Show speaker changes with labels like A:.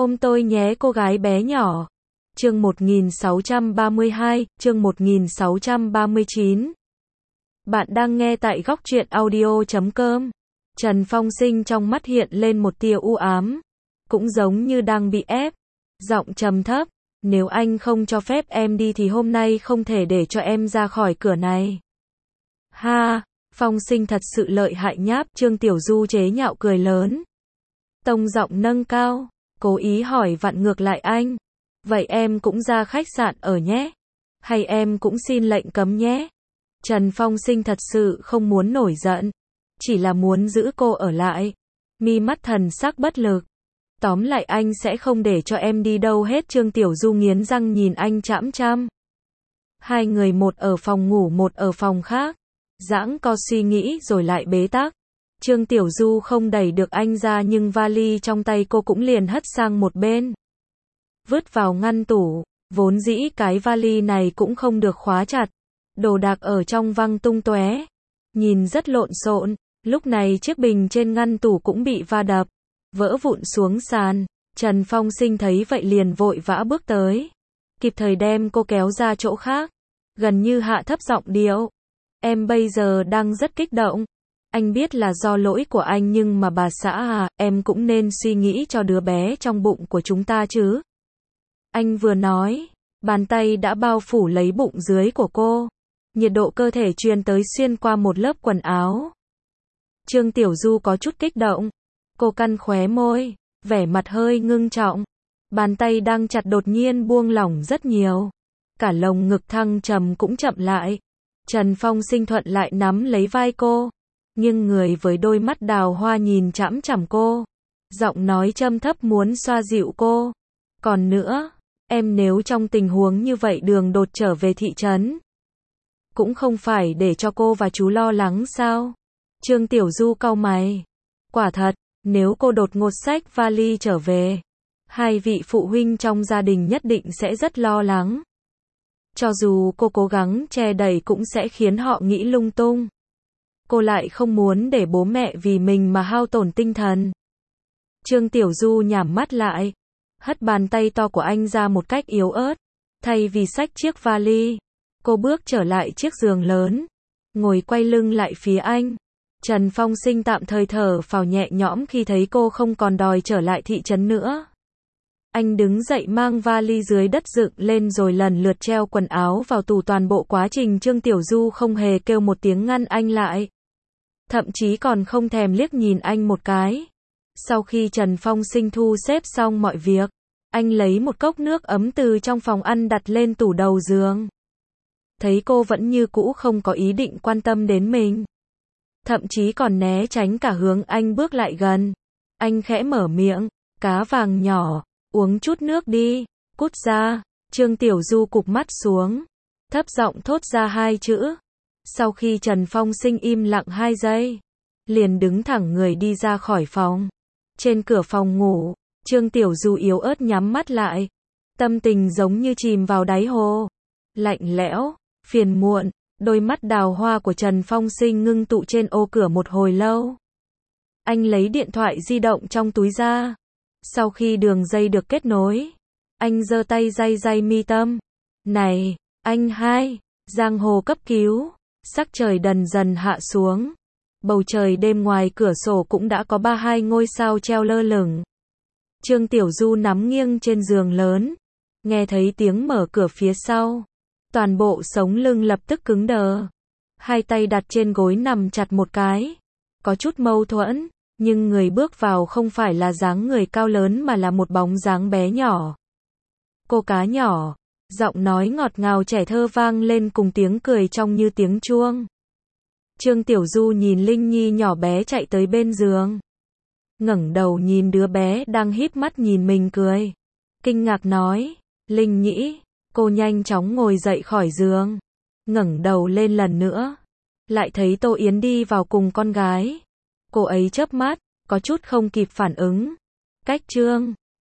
A: Ôm tôi nhé cô gái bé nhỏ. Chương 1632, chương 1639. Bạn đang nghe tại góc truyện audio.com. Trần Phong Sinh trong mắt hiện lên một tia u ám, cũng giống như đang bị ép. Giọng trầm thấp, nếu anh không cho phép em đi thì hôm nay không thể để cho em ra khỏi cửa này. Ha, Phong Sinh thật sự lợi hại nháp, Trương Tiểu Du chế nhạo cười lớn. Tông giọng nâng cao, cố ý hỏi vặn ngược lại anh. Vậy em cũng ra khách sạn ở nhé? Hay em cũng xin lệnh cấm nhé? Trần Phong Sinh thật sự không muốn nổi giận, chỉ là muốn giữ cô ở lại. Mi mắt thần sắc bất lực. Tóm lại anh sẽ không để cho em đi đâu hết. Trương Tiểu Du nghiến răng nhìn anh chằm chằm. Hai người một ở phòng ngủ một ở phòng khác. Giãng co suy nghĩ rồi lại bế tắc. Trương Tiểu Du không đẩy được anh ra nhưng vali trong tay cô cũng liền hất sang một bên. Vứt vào ngăn tủ, vốn dĩ cái vali này cũng không được khóa chặt. Đồ đạc ở trong văng tung tóe, nhìn rất lộn xộn. Lúc này chiếc bình trên ngăn tủ cũng bị va đập, vỡ vụn xuống sàn. Trần Phong Sinh thấy vậy liền vội vã bước tới, kịp thời đem cô kéo ra chỗ khác, gần như hạ thấp giọng điệu. Em bây giờ đang rất kích động. Anh biết là do lỗi của anh nhưng mà bà xã à, em cũng nên suy nghĩ cho đứa bé trong bụng của chúng ta chứ. Anh vừa nói, bàn tay đã bao phủ lấy bụng dưới của cô. Nhiệt độ cơ thể truyền tới xuyên qua một lớp quần áo. Trương Tiểu Du có chút kích động. Cô cắn khóe môi, vẻ mặt hơi ngưng trọng. Bàn tay đang chặt đột nhiên buông lỏng rất nhiều. Cả lồng ngực thăng trầm cũng chậm lại. Trần Phong Sinh thuận lại nắm lấy vai cô, nhưng người với đôi mắt đào hoa nhìn chằm chằm cô. Giọng nói trầm thấp muốn xoa dịu cô. Còn nữa, em nếu trong tình huống như vậy đường đột trở về thị trấn, cũng không phải để cho cô và chú lo lắng sao? Trương Tiểu Du cau mày. Quả thật, nếu cô đột ngột xách vali trở về, hai vị phụ huynh trong gia đình nhất định sẽ rất lo lắng. Cho dù cô cố gắng che đậy cũng sẽ khiến họ nghĩ lung tung. Cô lại không muốn để bố mẹ vì mình mà hao tổn tinh thần. Trương Tiểu Du nhắm mắt lại, hất bàn tay to của anh ra một cách yếu ớt. Thay vì xách chiếc vali, cô bước trở lại chiếc giường lớn, ngồi quay lưng lại phía anh. Trần Phong Sinh tạm thời thở phào nhẹ nhõm khi thấy cô không còn đòi trở lại thị trấn nữa. Anh đứng dậy mang vali dưới đất dựng lên rồi lần lượt treo quần áo vào tủ. Toàn bộ quá trình Trương Tiểu Du không hề kêu một tiếng ngăn anh lại, thậm chí còn không thèm liếc nhìn anh một cái. Sau khi Trần Phong Sinh thu xếp xong mọi việc, anh lấy một cốc nước ấm từ trong phòng ăn đặt lên tủ đầu giường. Thấy cô vẫn như cũ không có ý định quan tâm đến mình, thậm chí còn né tránh cả hướng anh bước lại gần, anh khẽ mở miệng, cá vàng nhỏ, uống chút nước đi, cút ra. Trương Tiểu Du cụp mắt xuống, thấp giọng thốt ra hai chữ. Sau khi Trần Phong Sinh im lặng 2 giây, liền đứng thẳng người đi ra khỏi phòng. Trên cửa phòng ngủ, Trương Tiểu Du yếu ớt nhắm mắt lại, tâm tình giống như chìm vào đáy hồ, lạnh lẽo, phiền muộn. Đôi mắt đào hoa của Trần Phong Sinh ngưng tụ trên ô cửa một hồi lâu. Anh lấy điện thoại di động trong túi ra. Sau khi đường dây được kết nối, anh giơ tay day mi tâm. Này, anh hai, giang hồ cấp cứu. Sắc trời dần dần hạ xuống. Bầu trời đêm ngoài cửa sổ cũng đã có 32 ngôi sao treo lơ lửng. Trương Tiểu Du nằm nghiêng trên giường lớn, nghe thấy tiếng mở cửa phía sau. Toàn bộ sống lưng lập tức cứng đờ. Hai tay đặt trên gối nằm chặt một cái. Có chút mâu thuẫn, nhưng người bước vào không phải là dáng người cao lớn mà là một bóng dáng bé nhỏ. Cô cá nhỏ, giọng nói ngọt ngào trẻ thơ vang lên cùng tiếng cười trong như tiếng chuông. Trương Tiểu Du nhìn Linh Nhi nhỏ bé chạy tới bên giường. Ngẩng đầu nhìn đứa bé đang híp mắt nhìn mình cười. Kinh ngạc nói, Linh Nhĩ. Cô nhanh chóng ngồi dậy khỏi giường, ngẩng đầu lên lần nữa, lại thấy Tô Yến đi vào cùng con gái. Cô ấy chớp mắt, có chút không kịp phản ứng. Cách Trương